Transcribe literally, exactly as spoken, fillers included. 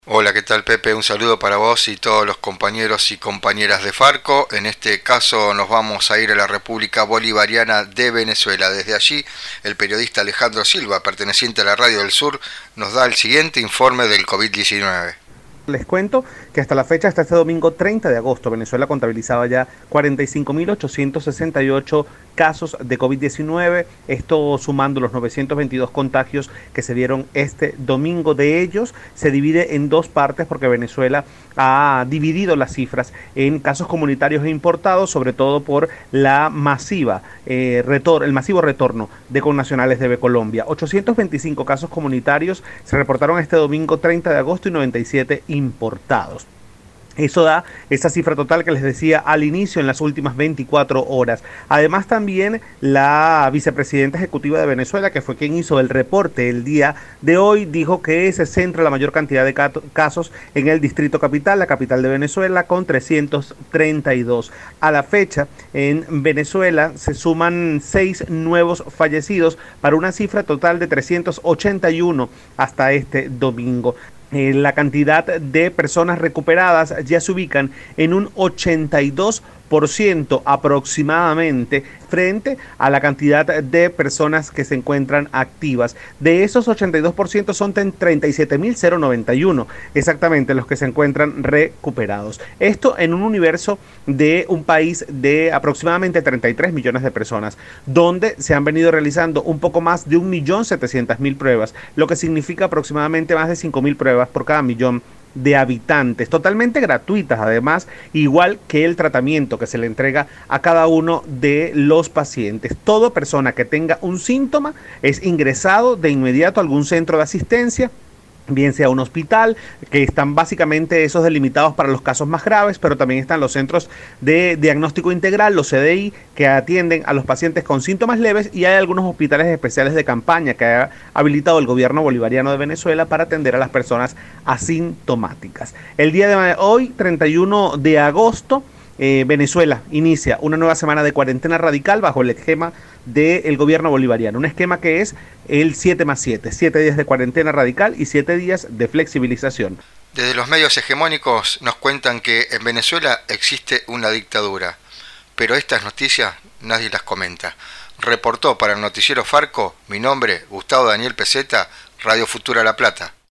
Hola, ¿qué tal, Pepe? Un saludo para vos y todos los compañeros y compañeras de Farco. En este caso nos vamos a ir a la República Bolivariana de Venezuela. Desde allí, el periodista Alejandro Silva, perteneciente a la Radio del Sur, nos da el siguiente informe del COVID diecinueve. Les cuento que hasta la fecha, hasta este domingo treinta de agosto, Venezuela contabilizaba ya cuarenta y cinco mil ochocientos sesenta y ocho casos de COVID diecinueve, esto sumando los novecientos veintidós contagios que se dieron este domingo. De ellos se divide en dos partes porque Venezuela ha dividido las cifras en casos comunitarios e importados, sobre todo por la masiva eh, retor el masivo retorno de connacionales de Colombia. ochocientos veinticinco casos comunitarios se reportaron este domingo treinta de agosto y noventa y siete importados. Eso da esa cifra total que les decía al inicio en las últimas veinticuatro horas. Además, también la vicepresidenta ejecutiva de Venezuela, que fue quien hizo el reporte el día de hoy, dijo que se centra la mayor cantidad de casos en el distrito capital, la capital de Venezuela, con trescientos treinta y dos. A la fecha, en Venezuela se suman seis nuevos fallecidos para una cifra total de trescientos ochenta y uno hasta este domingo. Eh, la cantidad de personas recuperadas ya se ubican en un ochenta y dos por ciento aproximadamente frente a la cantidad de personas que se encuentran activas. De esos ochenta y dos por ciento son treinta y siete mil noventa y uno exactamente los que se encuentran recuperados. Esto en un universo de un país de aproximadamente treinta y tres millones de personas, donde se han venido realizando un poco más de un millón setecientas mil pruebas, lo que significa aproximadamente más de cinco mil pruebas por cada millón de habitantes, totalmente gratuitas además, igual que el tratamiento que se le entrega a cada uno de los pacientes. Toda persona que tenga un síntoma es ingresado de inmediato a algún centro de asistencia, bien sea un hospital, que están básicamente esos delimitados para los casos más graves, pero también están los centros de diagnóstico integral, los C D I, que atienden a los pacientes con síntomas leves, y hay algunos hospitales especiales de campaña que ha habilitado el gobierno bolivariano de Venezuela para atender a las personas asintomáticas. El día de hoy, treinta y uno de agosto, Eh, Venezuela inicia una nueva semana de cuarentena radical bajo el esquema del gobierno bolivariano, un esquema que es el siete más siete, siete días de cuarentena radical y siete días de flexibilización. Desde los medios hegemónicos nos cuentan que en Venezuela existe una dictadura, pero estas noticias nadie las comenta. Reportó para el noticiero Farco, mi nombre, Gustavo Daniel Peseta, Radio Futura La Plata.